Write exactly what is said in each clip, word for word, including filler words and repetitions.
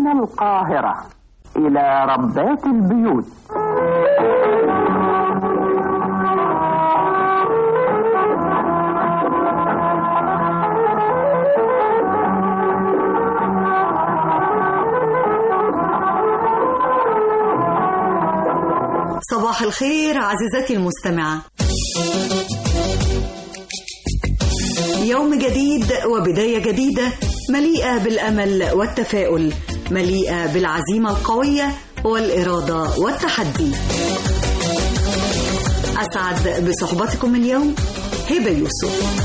من القاهرة إلى ربات البيوت. صباح الخير عزيزتي المستمعة. يوم جديد وبداية جديدة مليئة بالأمل والتفاؤل، مليئة بالعزيمة القوية والإرادة والتحدي. أسعد بصحبتكم اليوم هبة يوسف.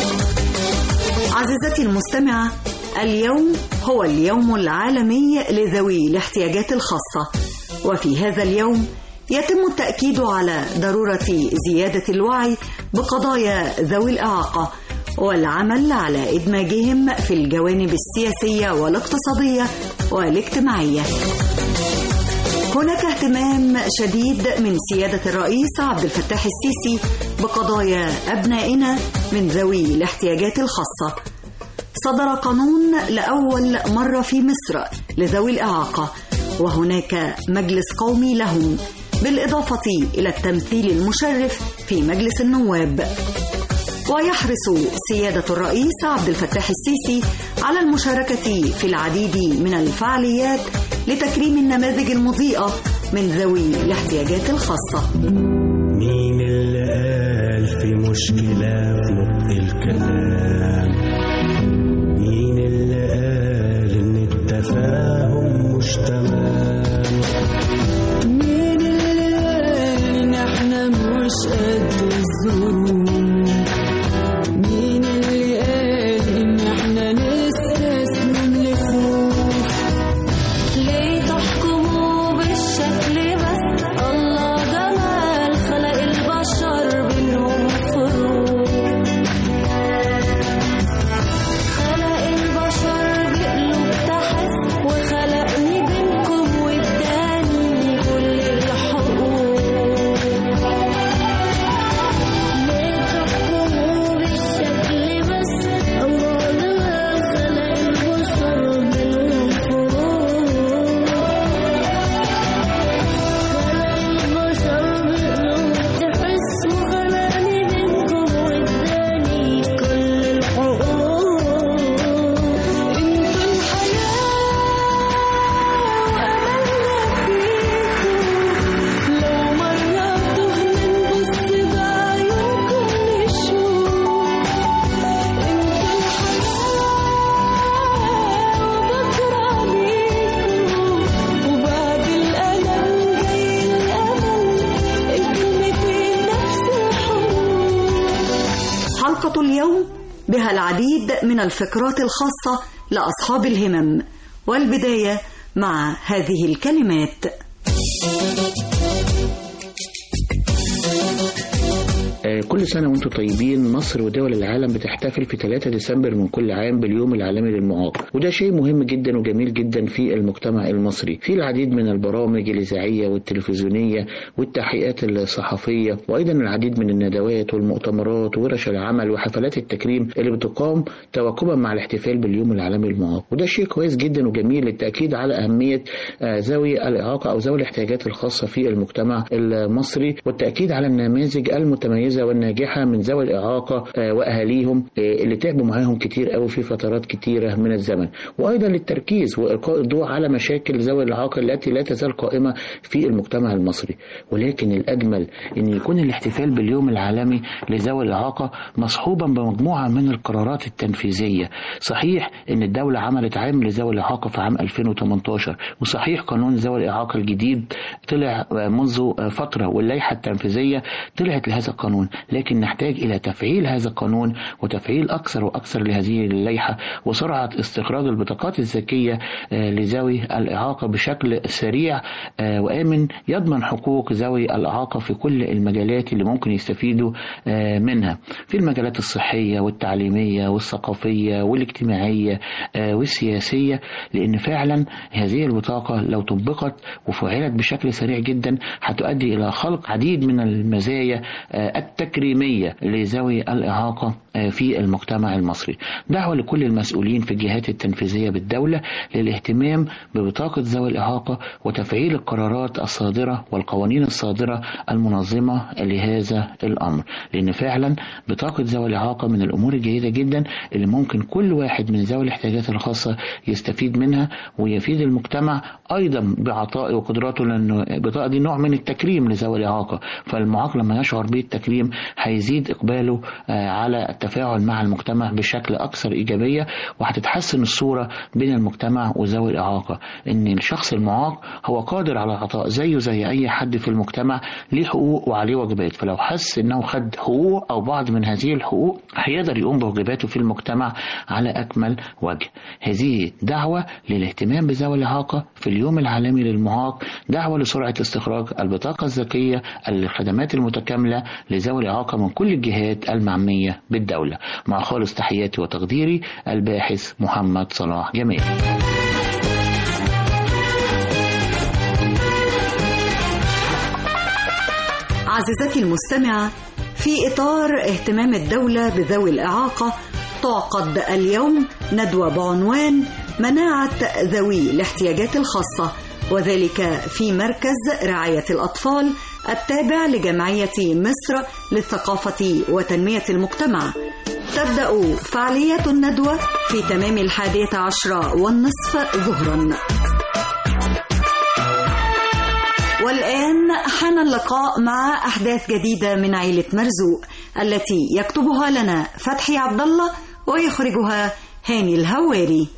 عزيزتي المستمعة، اليوم هو اليوم العالمي لذوي الاحتياجات الخاصة، وفي هذا اليوم يتم التأكيد على ضرورة زيادة الوعي بقضايا ذوي الإعاقة والعمل على إدماجهم في الجوانب السياسية والاقتصادية والاجتماعية. هناك اهتمام شديد من سيادة الرئيس عبد الفتاح السيسي بقضايا أبنائنا من ذوي الاحتياجات الخاصة. صدر قانون لأول مرة في مصر لذوي الإعاقة، وهناك مجلس قومي لهم، بالإضافة إلى التمثيل المشرف في مجلس النواب. ويحرص سيادة الرئيس عبد الفتاح السيسي على المشاركة في العديد من الفعاليات لتكريم النماذج المضيئة من ذوي الاحتياجات الخاصة. مين اللي قال في مشكلة في نطق الكلام؟ مين اللي قال إن التفاهم مش تمام؟ مين اللي قال إن احنا مش قد الظروف؟ مين اللي قال إن احنا نستسلم لخوف؟ ليه تحكموا بالشكل بس؟ الله جمال خلق البشر بينهم فروق، خلق البشر بقلوب تحس، وخلقني بينكم واداني كل الحقوق. ليه تحكموا بالشكل بس؟ الله جمال خلق البشر بينهم فروق، خلق البشر بقلوب تحس، وخلقني بينكم واداني كل الحقوق. انتوا الحياة وأملنا فيكم، لو مرة تهنا نبص بعيونكم نشوف. انتوا الحياة وبكرة بيكم، وبعد الألم جاي الأمل، الكلمتين نفس الحروف. حلقة اليوم بها العديد من الفقرات الخاصة لأصحاب الهمم، والبداية مع هذه الكلمات. كل سنة وانتم طيبين. مصر ودول العالم بتحتفل في ثلاثة ديسمبر من كل عام باليوم العالمي للمعاق، وده شيء مهم جدا وجميل جدا في المجتمع المصري. في العديد من البرامج الإذاعية والتلفزيونية والتحقيقات الصحفية، وأيضا العديد من الندوات والمؤتمرات وورش العمل وحفلات التكريم اللي بتقام تواكبا مع الاحتفال باليوم العالمي للمعاق، وده شيء كويس جدا وجميل للتأكيد على أهمية ذوي الإعاقة أو ذوي الاحتياجات الخاصة في المجتمع المصري، والتأكيد على النماذج المتميزة والناجحة من ذوي الإعاقة وأهاليهم اللي تعبوا معاهم كتير قوي في فترات كتيرة من الزمن، وأيضا للتركيز وإلقاء الضوء على مشاكل ذوي الإعاقة التي لا تزال قائمة في المجتمع المصري. ولكن الأجمل أن يكون الاحتفال باليوم العالمي لذوي الإعاقة مصحوبا بمجموعة من القرارات التنفيذية. صحيح أن الدولة عملت عام لذوي الإعاقة في عام ألفين وثمانية عشر، وصحيح قانون ذوي الإعاقة الجديد طلع منذ فترة واللائحة التنفيذية طلعت لهذا القانون، لكن نحتاج إلى تفعيل هذا القانون وتفعيل أكثر وأكثر لهذه اللائحة، وسرعة استخراج البطاقات الذكية لذوي الإعاقة بشكل سريع وآمن يضمن حقوق ذوي الإعاقة في كل المجالات اللي ممكن يستفيدوا منها، في المجالات الصحية والتعليمية والثقافية والاجتماعية والسياسية، لأن فعلا هذه البطاقة لو طبقت وفعلت بشكل سريع جدا هتؤدي إلى خلق عديد من المزايا التكريمية لذوي الإعاقة في المجتمع المصري. دعوة لكل المسؤولين في الجهات التنفيذية بالدولة للاهتمام ببطاقة ذوي الإعاقة وتفعيل القرارات الصادرة والقوانين الصادرة المنظمة لهذا الأمر، لأن فعلا بطاقة ذوي الإعاقة من الأمور الجيدة جدا اللي ممكن كل واحد من ذوي الاحتياجات الخاصة يستفيد منها ويفيد المجتمع أيضا بعطائه وقدراته، لأن البطاقة دي نوع من التكريم لذوي الإعاقة، فالمعاق لما يشعر بالتكريم هيزيد إقباله على التفاعل مع المجتمع بشكل أكثر إيجابية، وهتتحسن الصورة بين المجتمع وذوي الإعاقة إن الشخص المعاق هو قادر على العطاء زيه زي أي حد في المجتمع، ليه حقوق وعليه واجبات، فلو حس إنه خد حقوق أو بعض من هذه الحقوق هيقدر يقوم بواجباته في المجتمع على أكمل وجه. هذه دعوة للاهتمام بذوي الإعاقة في اليوم العالمي للمعاق، دعوة لسرعة استخراج البطاقة الذكية للخدمات المتكاملة لذوي الإعاقة من كل الجهات المعنية بالدولة. مع خالص تحياتي وتقديري الباحث محمد صلاح جمال. عزيزتي المستمعة، في إطار اهتمام الدولة بذوي الإعاقة تعقد اليوم ندوة بعنوان مناعة ذوي الاحتياجات الخاصة، وذلك في مركز رعاية الأطفال التابع لجمعية مصر للثقافة وتنمية المجتمع. تبدأ فعالية الندوة في تمام الحادية عشرة والنصف ظهرا. والآن حان اللقاء مع أحداث جديدة من عيلة مرزوق التي يكتبها لنا فتحي عبد الله ويخرجها هاني الهواري.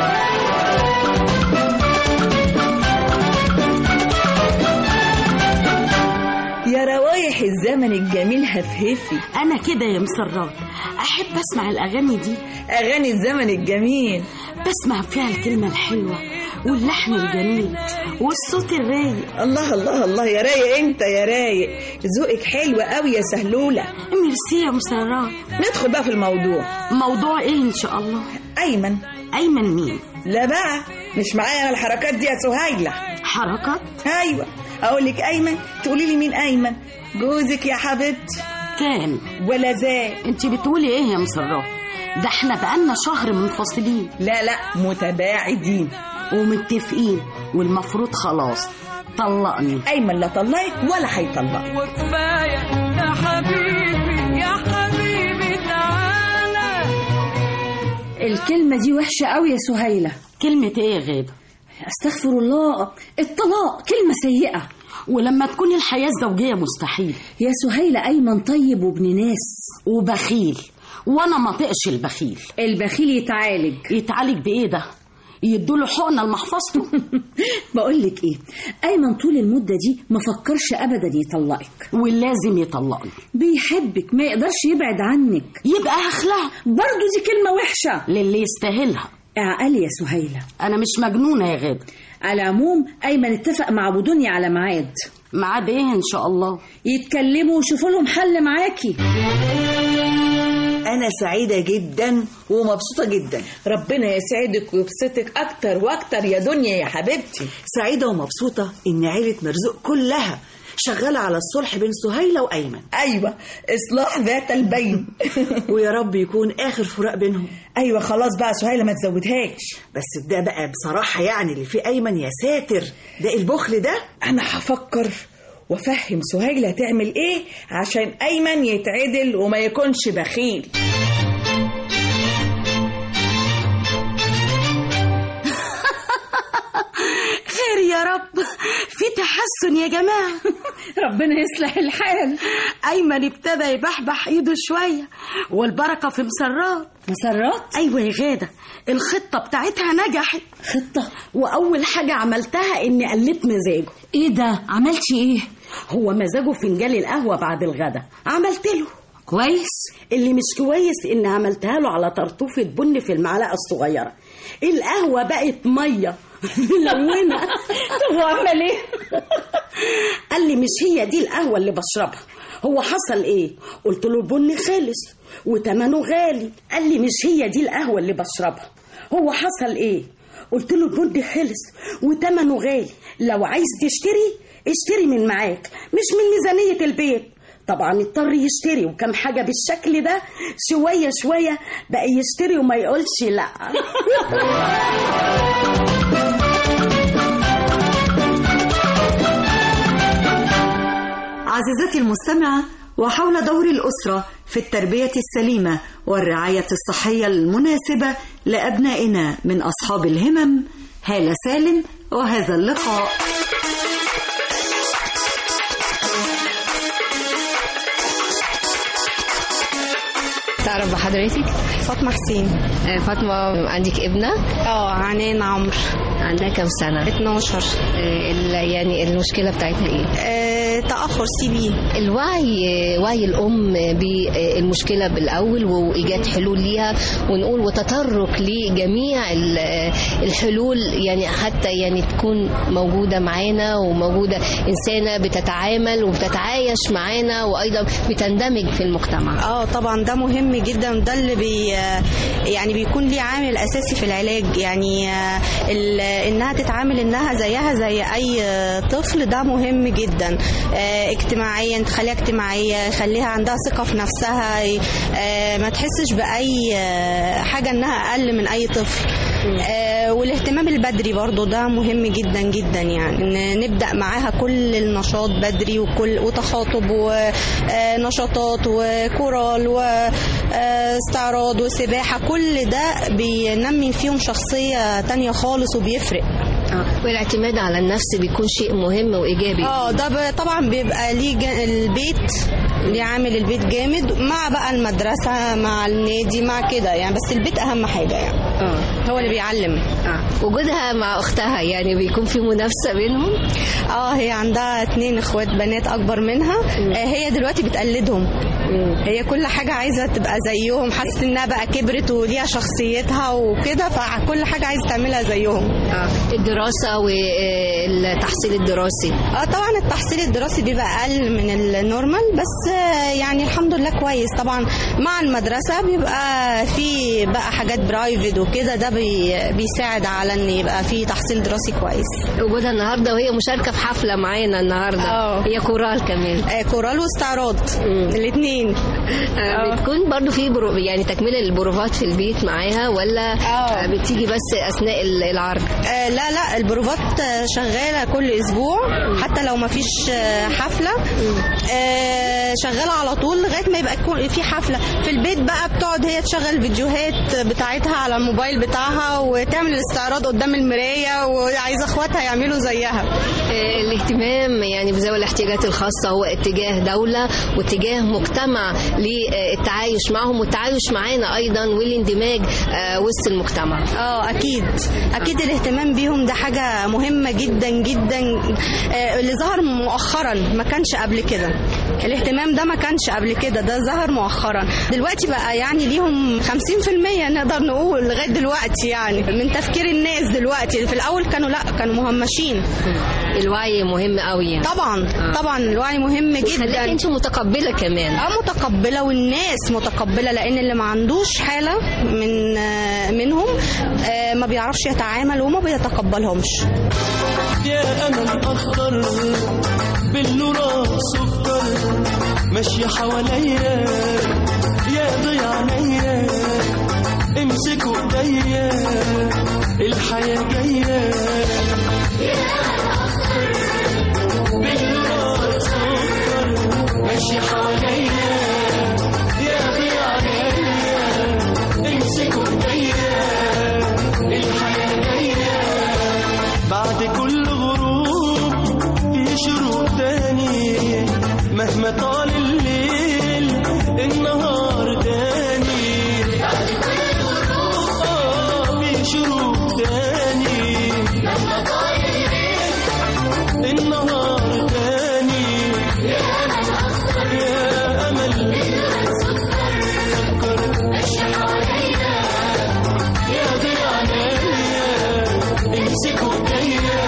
يا روايح الزمن الجميل هفهفي. أنا كده يا مسرات أحب أسمع الأغاني دي، أغاني الزمن الجميل بسمع فيها الكلمة الحلوة واللحن الجميل والصوت الرايق. الله الله الله يا رايق، انت يا رايق ذوقك حلو قوي يا سهلولة. ميرسي يا مسرات. ندخل بقى في الموضوع. موضوع ايه ان شاء الله؟ أيمن. أيمن مين؟ لا بقى مش معايا انا الحركات دي يا سهيلة. حركات؟ ايوه اقول لك أيمن تقولي لي مين أيمن؟ جوزك يا حبيبتي. كان ولا زي انت بتقولي ايه يا مسرات؟ ده احنا بقالنا شهر منفصلين. لا لا متباعدين ومتفقين، والمفروض خلاص طلقني. أيمن لا طلقك ولا هيطلقك. وكفاية يا حبيبي يا حبيبي تعالى. الكلمة دي وحشة قوي يا سهيلة. كلمة ايه يا غادة؟ استغفر الله، الطلاق كلمة سيئة، ولما تكون الحياة الزوجية مستحيل. يا سهيلة أيمن طيب وابن ناس وبخيل، وانا ما طقش البخيل. البخيل يتعالج. يتعالج بايه ده؟ يدوله حقنة لمحفظته. بقولك ايه، أيمن طول المدة دي ما فكرش أبدا يطلقك، ولازم يطلقني. بيحبك ما يقدرش يبعد عنك. يبقى هخلع برضو، دي كلمة وحشة للي يستاهلها. اعقلي يا سهيلة. أنا مش مجنونة يا غادة. على العموم أيمن اتفق مع أبو دنيا على ميعاد. ميعاد ايه ان شاء الله؟ يتكلموا ويشوفوا لهم حل معاكي. أنا سعيدة جدا ومبسوطة جدا. ربنا يسعدك ويبسطك أكتر وأكتر يا دنيا يا حبيبتي. سعيدة ومبسوطة إن عيلة مرزوق كلها شغالة على الصلح بين سهيلة وأيمن. أيوة إصلاح ذات البين. ويا رب يكون آخر فراق بينهم. أيوة خلاص بقى سهيلة ما تزودهاش. بس ده بقى بصراحة يعني اللي فيه أيمن يا ساتر، ده البخل ده. أنا هفكر وفهم سهيلة تعمل ايه عشان أيمن يتعدل وما يكونش بخيل. خير يا رب، في تحسن يا جماعة. ربنا يصلح الحال. أيمن ابتدى يبحبح ايده شوية، والبركة في مسرات. مسرات؟ أيوة يا غادة، الخطة بتاعتها نجحت. خطة؟ وأول حاجة عملتها إني قلت مزاجه. إيه ده؟ عملتي إيه؟ هو مزاجه فنجان القهوة بعد الغدا، عملت له. كويس؟ اللي مش كويس إن عملتها له على طرطوفة بن في المعلقة الصغيرة. القهوة بقت مية ملونة. طب وعمل إيه؟ قال لي مش هي دي القهوة اللي بشربها. هو حصل إيه؟ قلت له البن خلص وتمنه غالي. قال لي مش هي دي القهوة اللي بشربها. هو حصل إيه؟ قلت له البن خلص وتمنه غالي، لو عايز تشتري اشتري من معاك مش من ميزانية البيت. طبعا اضطر يشتري، وكم حاجة بالشكل ده شوية شوية بقى يشتري وما يقولش لا. عزيزتي المستمعة، وحول دور الأسرة في التربية السليمة والرعاية الصحية المناسبة لأبنائنا من أصحاب الهمم هالة سالم، وهذا اللقاء. تعرف بحضرتك؟ فاطمة حسين. آه فاطمة، عندك ابنة؟ اه عنان عمرو. عندها كم سنة؟ اتناشر. آه يعني المشكلة بتاعتها ايه؟ آه تأخر سي بي. الوعي، وعي الأم بالمشكلة بالأول وإيجاد حلول ليها، ونقول وتطرق لجميع الحلول، يعني حتى يعني تكون موجودة معانا وموجودة إنسانة بتتعامل وبتتعايش معانا وأيضا بتندمج في المجتمع. اه طبعا ده مهم جدا، ده اللي بي يعني بيكون ليه عامل أساسي في العلاج، يعني إنها تتعامل إنها زيها زي أي طفل، ده مهم جدا. اجتماعيا تخليها اجتماعية، خليها عندها ثقة في نفسها، ما تحسش بأي حاجة إنها أقل من أي طفل. والاهتمام البدري برضو ده مهم جدا جدا، يعني نبدأ معاها كل النشاط بدري، وكل وتخاطب ونشاطات وكورال واستعراض وسباحة، كل ده بينمي فيهم شخصية تانية خالص وبيفرق. والاعتماد على النفس بيكون شيء مهم وإيجابي. اه ده طبعا بيبقى ليه البيت، ليه عامل البيت جامد، مع بقى المدرسة مع النادي مع كده يعني، بس البيت أهم حاجة يعني. اه هو اللي بيعلم. اه وجودها مع أختها يعني بيكون في منافسة بينهم. اه هي عندها اتنين اخوات بنات أكبر منها. آه هي دلوقتي بتقلدهم. هي كل حاجة عايزة تبقى زيهم، حاسة انها بقى كبرت وليها شخصيتها وكده، فكل حاجة عايزة تعملها زيهم. آه. الدراسة والتحصيل الدراسي. اه طبعا التحصيل الدراسي بيبقى أقل من النورمال، بس يعني الحمد لله كويس. طبعا مع المدرسة بيبقى في بقى حاجات برايفت وكده، ده بي بيساعد على ان يبقى في تحصيل دراسي كويس. وجودها النهارده وهي مشاركة في حفلة معانا النهارده. اه هي كورال كمان. آه كورال واستعراض الاثنين. آه بتكون برضو في برو يعني تكملة البروفات في البيت معاها، ولا آه بتيجي بس أثناء العرض؟ آه لا لا البروفات شغالة كل أسبوع، حتى لو ما فيش حفلة آه شغالة على طول لغاية ما يبقى يكون في حفلة. في البيت بقى بتقعد هي تشغل فيديوهات بتاعتها على الموبايل بتاعها وتعمل الاستعراض قدام المراية، وعايزة اخواتها يعملوا زيها. آه الاهتمام يعني بذوي الاحتياجات الخاصة هو اتجاه دولة واتجاه مجتمع للتعايش معهم والتعايش معانا أيضا والاندماج آه وسط المجتمع. اه أكيد أكيد الاهتمام بيهم ده حاجة مهمة جدا جدا، آه اللي ظهر مؤخرا، ما كانش قبل كده. الاهتمام ده ما كانش قبل كده، ده ظهر مؤخرا. دلوقتي بقى يعني ليهم خمسين في المية نقدر نقول لغاية دلوقتي، يعني من تفكير الناس دلوقتي. في الأول كانوا لا كانوا مهمشين. الوعي مهم قوي يعني. طبعا آه. طبعا الوعي مهم جدا. انت متقبلة كمان. اه متقبلة، والناس متقبلة، لأن اللي ما عندوش حالة من آه منهم آه ما بيعرفش يتعامل وما بيتقبلهمش. يا أمل أخضر بالنور سكر ماشية حواليا، يا ضيع عينيا امسكوا ايديا الحياة جاية. يا أمل أخضر بالنور سكر ماشية حواليا، يا ضيع عينيا امسكوا ايديا الحياة جاية. بعد كل غروب في شروق تاني، مهما طال الليل النهار تاني. بعد كل غروب آه في شروق تاني، مهما طال الليل النهار تاني. يا أمل أخضر يا أمل سكر ماشي حواليا، يا ضيع عينيا امسكوا ايديا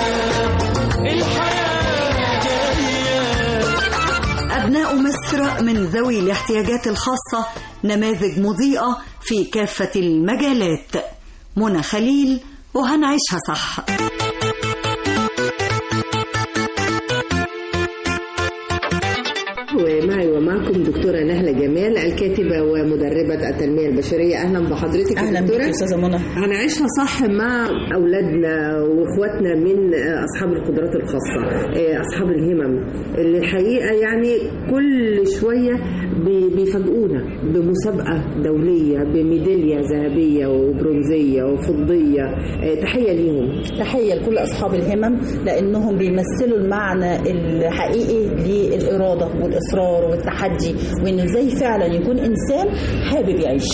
الحياة جاية. أبناء مصر من ذوي الاحتياجات الخاصة نماذج مضيئة في كافة المجالات. منى خليل، وهنعيشها صح. ومعي ومع التنمية البشرية. أهلا بحضرتك. أهلا بك يا أستاذة منى. هنعيشها صح مع أولادنا وإخواتنا من أصحاب القدرات الخاصة، أصحاب الهمم اللي الحقيقة يعني كل شوية بيفاجئونا بمسابقة دولية بميدالية ذهبية وبرونزية وفضية. تحية ليهم. تحية لكل أصحاب الهمم لأنهم بيمثلوا المعنى الحقيقي للإرادة والإصرار والتحدي، وإنه إزاي فعلا يكون إنسان حابب يعيش.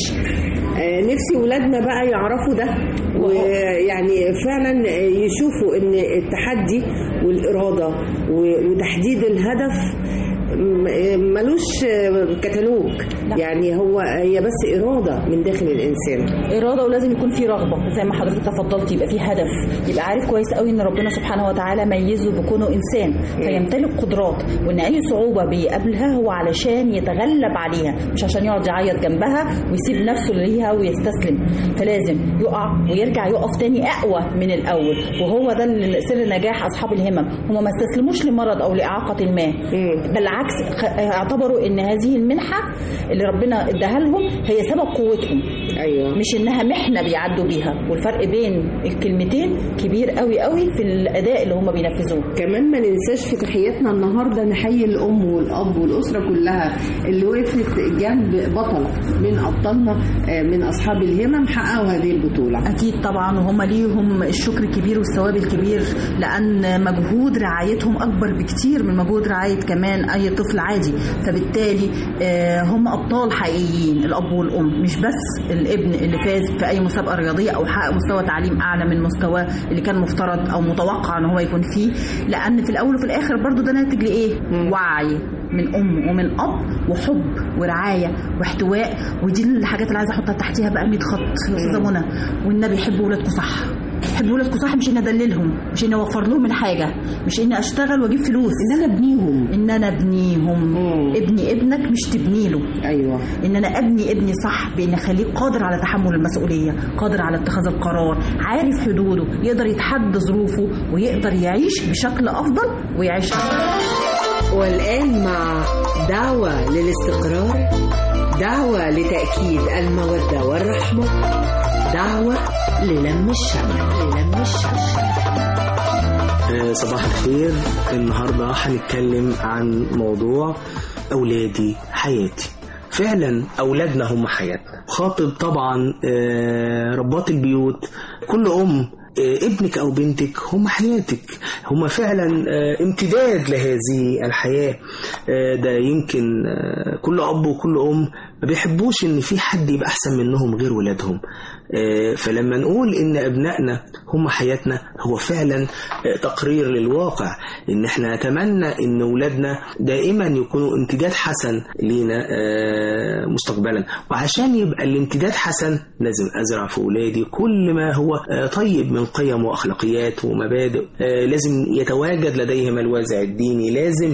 نفسي ولادنا بقى يعرفوا ده، ويعني فعلا يشوفوا ان التحدي والإرادة وتحديد الهدف ملوش كتالوج، يعني هو هي بس إرادة من داخل الإنسان. إرادة ولازم يكون في رغبة زي ما حضرتك تفضلت، يبقى في هدف، يبقى عارف كويس قوي إن ربنا سبحانه وتعالى ميزه بكونه إنسان فيمتلك قدرات، وإن أي صعوبة بيقابلها هو علشان يتغلب عليها، مش عشان يقعد يعيط جنبها ويسيب نفسه ليها ويستسلم. فلازم يقع ويرجع يقف تاني أقوى من الأول، وهو ده سر نجاح أصحاب الهمم. هم ما استسلموش لمرض أو لإعاقة ما، بالعكس اعتبروا ان هذه المنحة اللي ربنا اداها لهم هي سبب قوتهم. ايوه، مش انها محنة بيعدوا بيها. والفرق بين الكلمتين كبير قوي قوي في الاداء اللي هم بينفذوه. كمان ما ننساش في تحياتنا النهارده نحيي الام والاب والاسره كلها اللي وقفت جنب بطل من ابطالنا من اصحاب الهمم حققوا هذه البطولة. اكيد طبعا، وهم ليهم الشكر الكبير والثواب الكبير، لان مجهود رعايتهم اكبر بكتير من مجهود رعاية كمان اي طفل عادي. فبالتالي هم ابطال حقيقيين، الاب والام، مش بس الابن اللي فاز في اي مسابقه رياضيه او حقق مستوى تعليم اعلى من مستواه اللي كان مفترض او متوقع ان هو يكون فيه، لان في الاول وفي الاخر برضو ده ناتج لايه؟ وعي من ام ومن اب وحب ورعايه واحتواء. ودي الحاجات اللي عايزه احطها تحتيها بقى مية خط يا استاذه منى. والنبي حبوا ولادكم صح، حبوا ولادكم صح، مش اني ادللهم، مش اني اوفر لهم الحاجه، مش اني اشتغل واجيب فلوس، ان انا ابنيهم ان انا ابنيهم. مم. ابني ابنك مش تبني له. ايوه، ان انا ابني ابني صح بان اخليه قادر على تحمل المسؤوليه، قادر على اتخاذ القرار، عارف حدوده، يقدر يتحدى ظروفه ويقدر يعيش بشكل افضل ويعيش أفضل. والآن مع دعوة للاستقرار، دعوة لتأكيد المودة والرحمة، دعوة للم الشمل للم الشمل. صباح الخير. النهاردة هنتكلم عن موضوع أولادي حياتي. فعلا أولادنا هم حياتنا. خاطب طبعا ربات البيوت، كل أم ابنك أو بنتك هم حياتك، هم فعلا امتداد لهذه الحياة. ده يمكن كل أب وكل أم ما بيحبوش ان في حد يبقى احسن منهم غير ولادهم. فلما نقول ان ابنائنا هم حياتنا هو فعلا تقرير للواقع، ان احنا نتمنى ان ولادنا دائما يكونوا امتداد حسن لينا مستقبلا. وعشان يبقى الامتداد حسن لازم ازرع في ولادي كل ما هو طيب من قيم واخلاقيات ومبادئ. لازم يتواجد لديهم الوازع الديني، لازم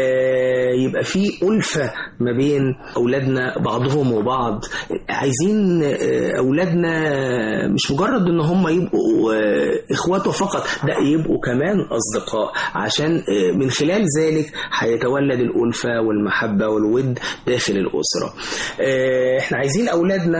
يبقى في ألفة ما بين اولادنا بعضهم وبعض. عايزين اولادنا مش مجرد ان هم يبقوا اخواته فقط، لا يبقوا كمان اصدقاء، عشان من خلال ذلك هيتولد الألفة والمحبة والود داخل الأسرة. احنا عايزين اولادنا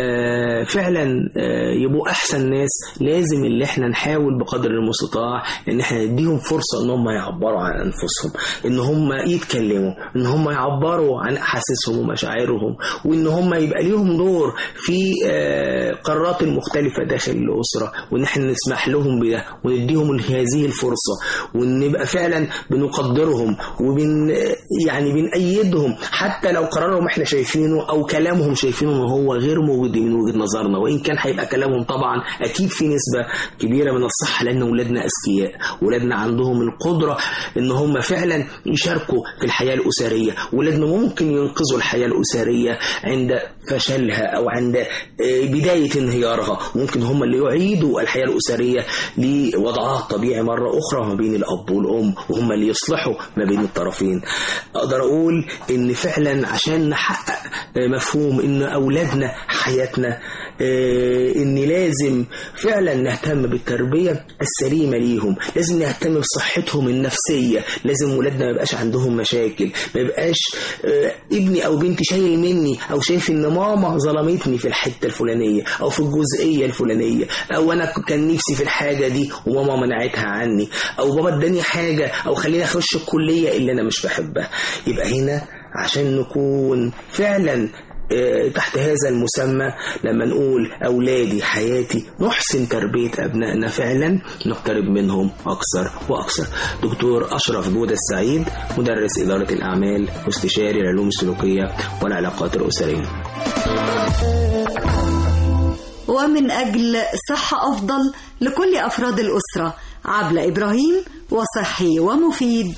فعلا يبقوا احسن ناس. لازم اللي احنا نحاول بقدر المستطاع ان احنا نديهم فرصة ان هم يعبروا عن انفسهم، ان هم يتكلموا، ان هم يعبروا عن احاسيسهم ومشاعرهم، وان هم يبقى ليهم دور في قرارات المختلفة داخل الأسرة، وان احنا نسمح لهم بده ونديهم هذه الفرصة، وان نبقى فعلا بنقدرهم وبن يعني بنأيدهم حتى لو قرارهم احنا شايفينه او كلامهم شايفينه ان هو غير موجود من وجهة نظرنا، وان كان هيبقى كلامهم طبعا اكيد في نسبة كبيرة من الصح، لان ولادنا اذكياء، ولادنا عندهم القدرة ان هم فعلا يشاركوا في الحياة الأسرية. ولادنا ممكن ينقذوا الحياة الأسرية عند فشلها أو عند بداية انهيارها، ممكن هم اللي يعيدوا الحياة الأسرية لوضعها الطبيعي مرة أخرى ما بين الأب والأم، وهم اللي يصلحوا ما بين الطرفين. أقدر أقول إن فعلا عشان نحقق مفهوم إن أولادنا حياتنا آه ان لازم فعلا نهتم بالتربية السليمة ليهم، لازم نهتم بصحتهم النفسية، لازم ولادنا ما يبقاش عندهم مشاكل، ما يبقاش آه ابني او بنتي شايل مني او شايف ان ماما ظلمتني في الحتة الفلانية او في الجزئية الفلانية، او انا كان نفسي في الحاجة دي وماما منعتها عني، او بابا اداني حاجة او خليني اخش الكلية اللي انا مش بحبها. يبقى هنا عشان نكون فعلا تحت هذا المسمى لما نقول أولادي حياتي، نحسن تربية أبنائنا فعلا، نقترب منهم أكثر وأكثر. دكتور أشرف جودة السعيد، مدرس إدارة الأعمال واستشاري العلوم السلوكية والعلاقات الأسرية. ومن أجل صحة أفضل لكل أفراد الأسرة، عبلة إبراهيم، وصحي ومفيد.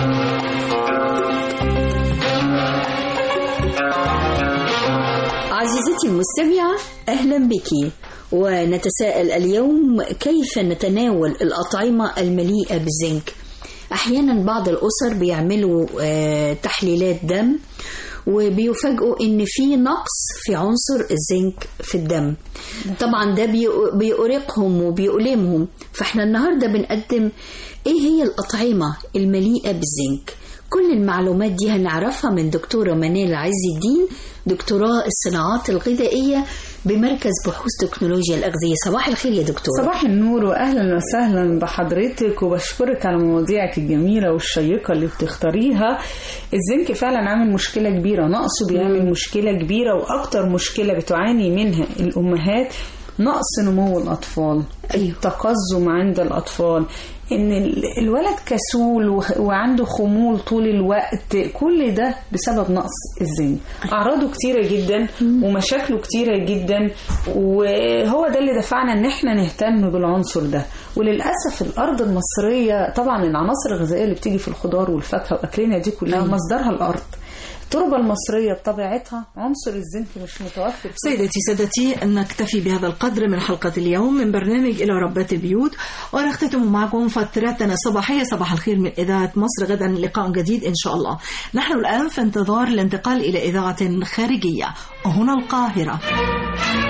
عزيزتي المستمعة، أهلا بك. ونتساءل اليوم كيف نتناول الأطعمة المليئة بالزنك. أحيانا بعض الأسر بيعملوا تحليلات دم وبيفاجئوا ان في نقص في عنصر الزنك في الدم. طبعا ده بيؤرقهم وبيؤلمهم. فاحنا النهاردة بنقدم ايه هي الأطعمة المليئة بالزنك. كل المعلومات دي هنعرفها من دكتورة منال عز الدين، دكتوراه الصناعات الغذائية بمركز بحوث تكنولوجيا الأغذية. صباح الخير يا دكتور. صباح النور وأهلا وسهلا بحضرتك، وبشكرك على مواضيعك الجميلة والشيقة اللي بتختاريها. الزنك فعلا عامل مشكلة كبيرة، نقصه بيعمل مشكلة كبيرة، وأكتر مشكلة بتعاني منها الأمهات نقص نمو الأطفال. أيوه. التقزم عند الأطفال، ان الولد كسول وعنده خمول طول الوقت، كل ده بسبب نقص الزنك. اعراضه كتيره جدا ومشاكله كتيره جدا، وهو ده اللي دفعنا ان احنا نهتم بالعنصر ده. وللاسف الارض المصريه طبعا العناصر الغذائيه اللي بتيجي في الخضار والفاكهه واكلنا دي كلها مصدرها الارض. التربة المصرية بطبيعتها عنصر الزنك مش متوفر. سيدتي سادتي، نكتفي بهذا القدر من حلقة اليوم من برنامج إلى ربات البيوت، ونختتم معكم فترتنا الصباحية. صباح الخير من إذاعة مصر، غدا لقاء جديد إن شاء الله. نحن الآن في انتظار الانتقال إلى إذاعة خارجية هنا القاهرة.